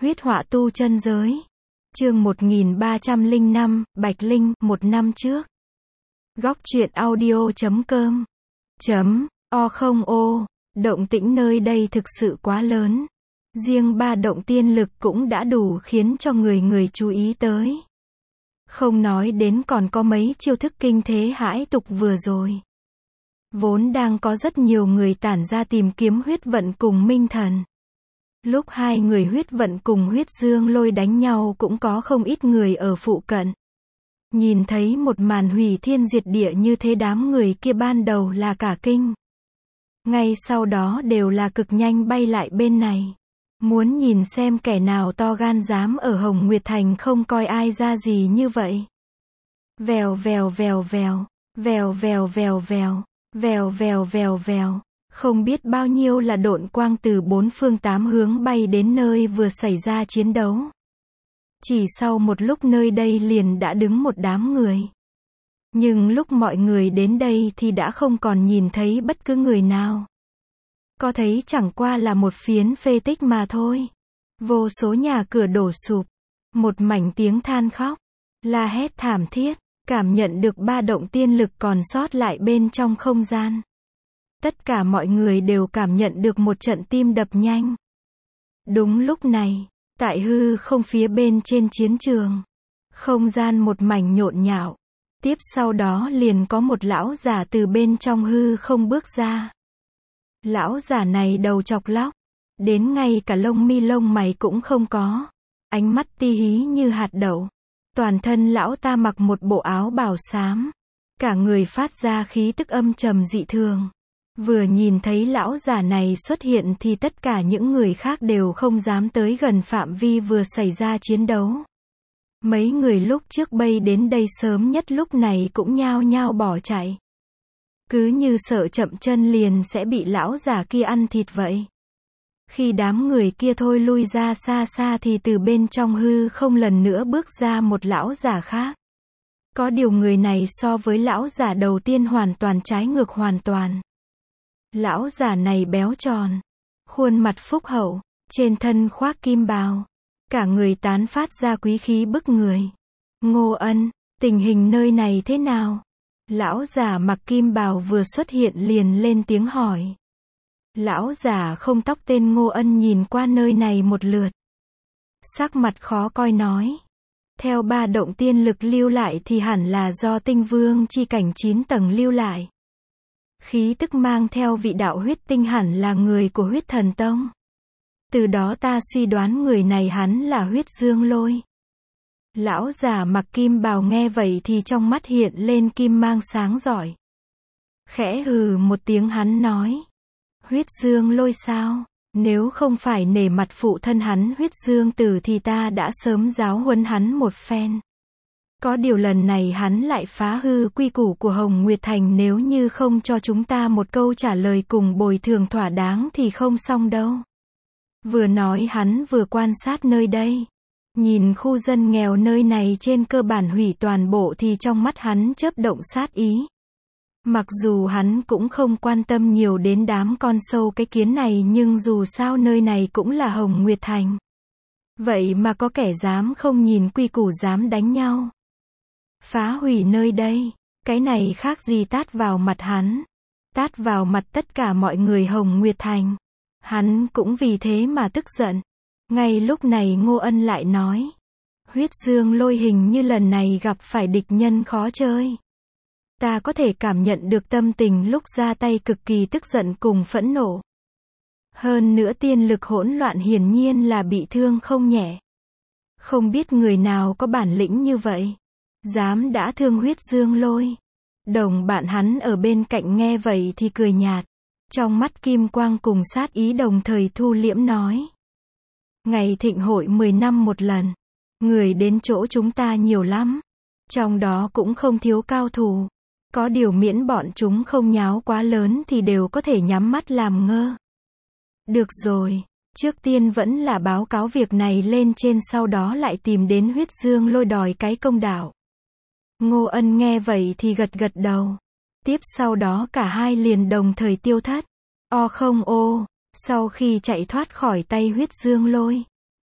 Huyết họa tu chân giới. Chương 1305, Bạch Linh, một năm trước. Góc truyện audio.com O. Động tĩnh nơi đây thực sự quá lớn. Riêng 3 động tiên lực cũng đã đủ khiến cho người chú ý tới. Không nói đến còn có mấy chiêu thức kinh thế hãi tục vừa rồi. Vốn đang có rất nhiều người tản ra tìm kiếm huyết vận cùng minh thần. Lúc hai người huyết vận cùng huyết dương lôi đánh nhau cũng có không ít người ở phụ cận. Nhìn thấy một màn hủy thiên diệt địa như thế, đám người kia ban đầu là cả kinh. Ngay sau đó đều là cực nhanh bay lại bên này. Muốn nhìn xem kẻ nào to gan dám ở Hồng Nguyệt Thành không coi ai ra gì như vậy. Vèo vèo vèo vèo, vèo vèo vèo vèo, vèo vèo vèo vèo. Không biết bao nhiêu là độn quang từ 4 phương 8 hướng bay đến nơi vừa xảy ra chiến đấu. Chỉ sau một lúc nơi đây liền đã đứng một đám người. Nhưng lúc mọi người đến đây thì đã không còn nhìn thấy bất cứ người nào. Có thấy chẳng qua là một phiến phế tích mà thôi. Vô số nhà cửa đổ sụp. Một mảnh tiếng than khóc, la hét thảm thiết, cảm nhận được 3 động tiên lực còn sót lại bên trong không gian. Tất cả mọi người đều cảm nhận được một trận tim đập nhanh. Đúng lúc này, tại hư không phía bên trên chiến trường, không gian một mảnh nhộn nhạo. Tiếp sau đó liền có một lão giả từ bên trong hư không bước ra. Lão giả này đầu chọc lóc, đến ngay cả lông mi lông mày cũng không có. Ánh mắt ti hí như hạt đậu. Toàn thân lão ta mặc một bộ áo bào xám. Cả người phát ra khí tức âm trầm dị thường. Vừa nhìn thấy lão giả này xuất hiện thì tất cả những người khác đều không dám tới gần phạm vi vừa xảy ra chiến đấu. Mấy người lúc trước bay đến đây sớm nhất lúc này cũng nhao nhao bỏ chạy. Cứ như sợ chậm chân liền sẽ bị lão giả kia ăn thịt vậy. Khi đám người kia thôi lui ra xa xa thì từ bên trong hư không lần nữa bước ra một lão giả khác. Có điều người này so với lão giả đầu tiên hoàn toàn trái ngược hoàn toàn. Lão giả này béo tròn, khuôn mặt phúc hậu, trên thân khoác kim bào, cả người tán phát ra quý khí bức người. Ngô Ân, tình hình nơi này thế nào? Lão giả mặc kim bào vừa xuất hiện liền lên tiếng hỏi. Lão giả không tóc tên Ngô Ân nhìn qua nơi này một lượt. Sắc mặt khó coi nói. Theo 3 động tiên lực lưu lại thì hẳn là do tinh vương chi cảnh 9 tầng lưu lại. Khí tức mang theo vị đạo huyết tinh hẳn là người của huyết thần tông. Từ đó ta suy đoán người này hắn là huyết dương lôi. Lão giả mặc kim bào nghe vậy thì trong mắt hiện lên kim mang sáng rọi. Khẽ hừ một tiếng hắn nói. Huyết dương lôi sao? Nếu không phải nể mặt phụ thân hắn huyết dương tử thì ta đã sớm giáo huấn hắn một phen. Có điều lần này hắn lại phá hư quy củ của Hồng Nguyệt Thành, nếu như không cho chúng ta một câu trả lời cùng bồi thường thỏa đáng thì không xong đâu. Vừa nói hắn vừa quan sát nơi đây. Nhìn khu dân nghèo nơi này trên cơ bản hủy toàn bộ thì trong mắt hắn chớp động sát ý. Mặc dù hắn cũng không quan tâm nhiều đến đám con sâu cái kiến này nhưng dù sao nơi này cũng là Hồng Nguyệt Thành. Vậy mà có kẻ dám không nhìn quy củ dám đánh nhau. Phá hủy nơi đây, cái này khác gì tát vào mặt hắn. Tát vào mặt tất cả mọi người Hồng Nguyệt Thành. Hắn cũng vì thế mà tức giận. Ngay lúc này Ngô Ân lại nói. Huyết dương lôi hình như lần này gặp phải địch nhân khó chơi. Ta có thể cảm nhận được tâm tình lúc ra tay cực kỳ tức giận cùng phẫn nộ. Hơn nữa tiên lực hỗn loạn hiển nhiên là bị thương không nhẹ. Không biết người nào có bản lĩnh như vậy. Dám đã thương huyết dương lôi. Đồng bạn hắn ở bên cạnh nghe vậy thì cười nhạt. Trong mắt kim quang cùng sát ý đồng thời thu liễm nói. Ngày thịnh hội 10 năm một lần. Người đến chỗ chúng ta nhiều lắm. Trong đó cũng không thiếu cao thủ. Có điều miễn bọn chúng không nháo quá lớn thì đều có thể nhắm mắt làm ngơ. Được rồi, trước tiên vẫn là báo cáo việc này lên trên, sau đó lại tìm đến huyết dương lôi đòi cái công đạo. Ngô Ân nghe vậy thì gật gật đầu. Tiếp sau đó cả hai liền đồng thời tiêu thất. Sau khi chạy thoát khỏi tay huyết dương lôi,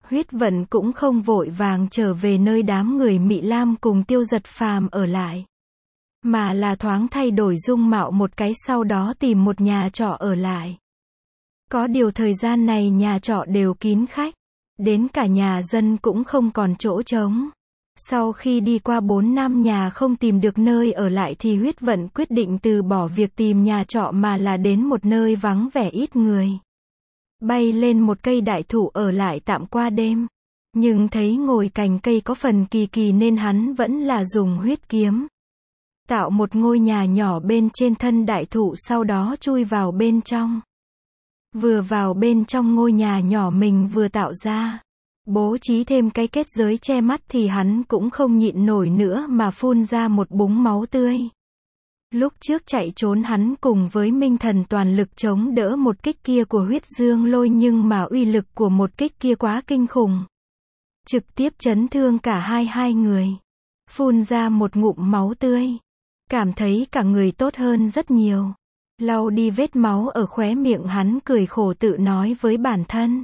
Huyết Vận cũng không vội vàng trở về nơi đám người Mị Lam cùng Tiêu Giật Phàm ở lại, mà là thoáng thay đổi dung mạo một cái, sau đó tìm một nhà trọ ở lại. Có điều thời gian này nhà trọ đều kín khách, đến cả nhà dân cũng không còn chỗ trống. Sau khi đi qua 4 năm nhà không tìm được nơi ở lại thì Huyết Vận quyết định từ bỏ việc tìm nhà trọ mà là đến một nơi vắng vẻ ít người. Bay lên một cây đại thụ ở lại tạm qua đêm. Nhưng thấy ngồi cành cây có phần kỳ kỳ nên hắn vẫn là dùng huyết kiếm tạo một ngôi nhà nhỏ bên trên thân đại thụ, sau đó chui vào bên trong. Vừa vào bên trong ngôi nhà nhỏ mình vừa tạo ra, bố trí thêm cái kết giới che mắt thì hắn cũng không nhịn nổi nữa mà phun ra một búng máu tươi. Lúc trước chạy trốn hắn cùng với Minh Thần toàn lực chống đỡ một kích kia của Huyết Dương Lôi, nhưng mà uy lực của một kích kia quá kinh khủng, trực tiếp chấn thương cả hai người. Phun ra một ngụm máu tươi, cảm thấy cả người tốt hơn rất nhiều. Lau đi vết máu ở khóe miệng, hắn cười khổ tự nói với bản thân.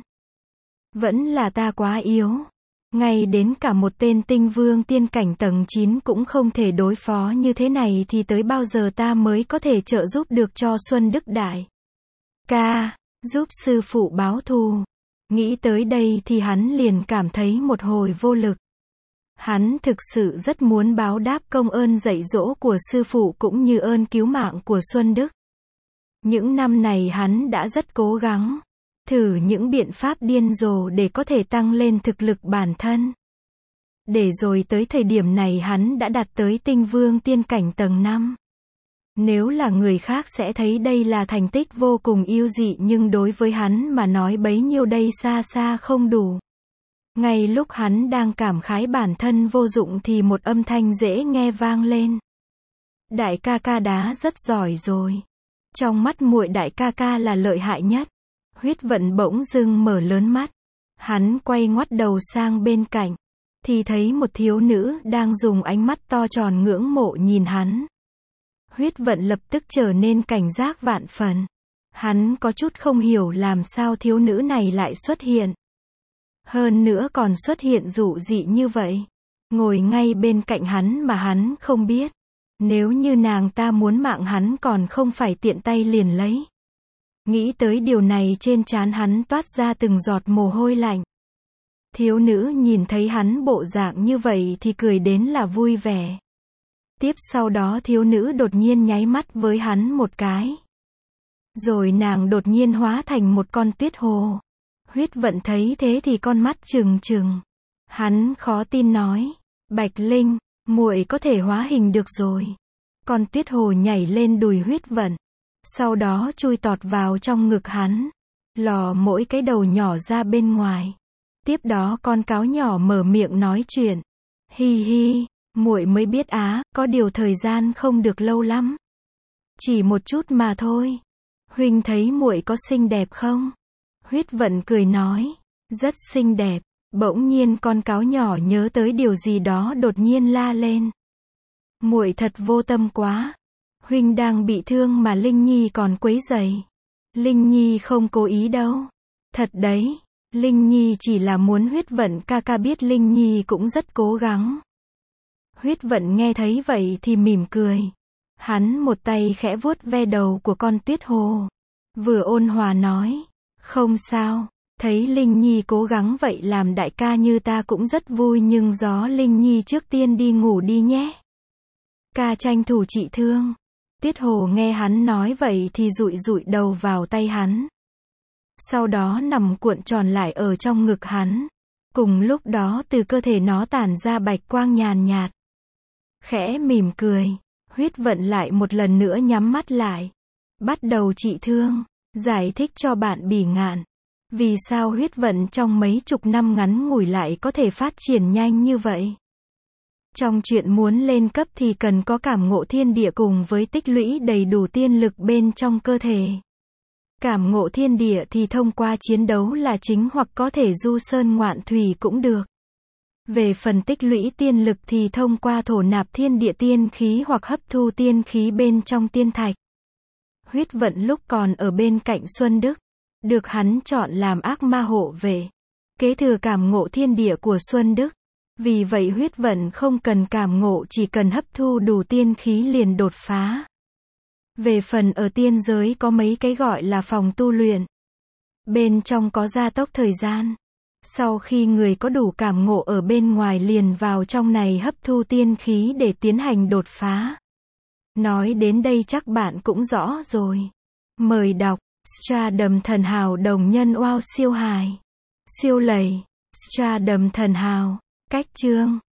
Vẫn là ta quá yếu. Ngay đến cả một tên tinh vương tiên cảnh tầng 9 cũng không thể đối phó như thế này thì tới bao giờ ta mới có thể trợ giúp được cho Xuân Đức Đại ca, giúp sư phụ báo thù. Nghĩ tới đây thì hắn liền cảm thấy một hồi vô lực. Hắn thực sự rất muốn báo đáp công ơn dạy dỗ của sư phụ cũng như ơn cứu mạng của Xuân Đức. Những năm này hắn đã rất cố gắng, thử những biện pháp điên rồ để có thể tăng lên thực lực bản thân. Để rồi tới thời điểm này hắn đã đạt tới tinh vương tiên cảnh tầng 5. Nếu là người khác sẽ thấy đây là thành tích vô cùng yêu dị, nhưng đối với hắn mà nói bấy nhiêu đây xa xa không đủ. Ngay lúc hắn đang cảm khái bản thân vô dụng thì một âm thanh dễ nghe vang lên. Đại ca ca đá rất giỏi rồi. Trong mắt muội đại ca ca là lợi hại nhất. Huyết Vận bỗng dưng mở lớn mắt. Hắn quay ngoắt đầu sang bên cạnh, thì thấy một thiếu nữ đang dùng ánh mắt to tròn ngưỡng mộ nhìn hắn. Huyết Vận lập tức trở nên cảnh giác vạn phần. Hắn có chút không hiểu làm sao thiếu nữ này lại xuất hiện. Hơn nữa còn xuất hiện dụ dị như vậy. Ngồi ngay bên cạnh hắn mà hắn không biết. Nếu như nàng ta muốn mạng hắn còn không phải tiện tay liền lấy. Nghĩ tới điều này trên trán hắn toát ra từng giọt mồ hôi lạnh. Thiếu nữ nhìn thấy hắn bộ dạng như vậy thì cười đến là vui vẻ. Tiếp sau đó thiếu nữ đột nhiên nháy mắt với hắn một cái. Rồi nàng đột nhiên hóa thành một con tuyết hồ. Huyết Vận thấy thế thì con mắt trừng trừng. Hắn khó tin nói, Bạch Linh, muội có thể hóa hình được rồi. Con tuyết hồ nhảy lên đùi Huyết Vận, sau đó chui tọt vào trong ngực hắn, lò mỗi cái đầu nhỏ ra bên ngoài. Tiếp đó con cáo nhỏ mở miệng nói chuyện. Hi hi, muội mới biết á, có điều thời gian không được lâu lắm. Chỉ một chút mà thôi. Huynh thấy muội có xinh đẹp không? Huyết Vận cười nói, rất xinh đẹp. Bỗng nhiên con cáo nhỏ nhớ tới điều gì đó đột nhiên la lên. Muội thật vô tâm quá. Huynh đang bị thương mà Linh Nhi còn quấy rầy. Linh Nhi không cố ý đâu. Thật đấy, Linh Nhi chỉ là muốn Huyết Vận ca ca biết Linh Nhi cũng rất cố gắng. Huyết Vận nghe thấy vậy thì mỉm cười. Hắn một tay khẽ vuốt ve đầu của con tuyết hồ, vừa ôn hòa nói, không sao, thấy Linh Nhi cố gắng vậy làm đại ca như ta cũng rất vui, nhưng gió Linh Nhi trước tiên đi ngủ đi nhé. Ca tranh thủ trị thương. Tuyết hồ nghe hắn nói vậy thì dụi dụi đầu vào tay hắn. Sau đó nằm cuộn tròn lại ở trong ngực hắn. Cùng lúc đó từ cơ thể nó tản ra bạch quang nhàn nhạt. Khẽ mỉm cười, Huyết Vận lại một lần nữa nhắm mắt lại. Bắt đầu trị thương, giải thích cho bạn Bỉ Ngạn. Vì sao Huyết Vận trong mấy chục năm ngắn ngủi lại có thể phát triển nhanh như vậy? Trong chuyện muốn lên cấp thì cần có cảm ngộ thiên địa cùng với tích lũy đầy đủ tiên lực bên trong cơ thể. Cảm ngộ thiên địa thì thông qua chiến đấu là chính, hoặc có thể du sơn ngoạn thủy cũng được. Về phần tích lũy tiên lực thì thông qua thổ nạp thiên địa tiên khí hoặc hấp thu tiên khí bên trong tiên thạch. Huyết Vận lúc còn ở bên cạnh Xuân Đức, được hắn chọn làm ác ma hộ vệ. kế thừa cảm ngộ thiên địa của Xuân Đức. Vì vậy huyết vận không cần cảm ngộ, chỉ cần hấp thu đủ tiên khí liền đột phá. Về phần ở tiên giới có mấy cái gọi là phòng tu luyện. Bên trong có gia tốc thời gian. Sau khi người có đủ cảm ngộ ở bên ngoài liền vào trong này hấp thu tiên khí để tiến hành đột phá. Nói đến đây chắc bạn cũng rõ rồi. Mời đọc Stardom thần hào đồng nhân wow siêu hài. Siêu lầy. Stardom thần hào. Cách chương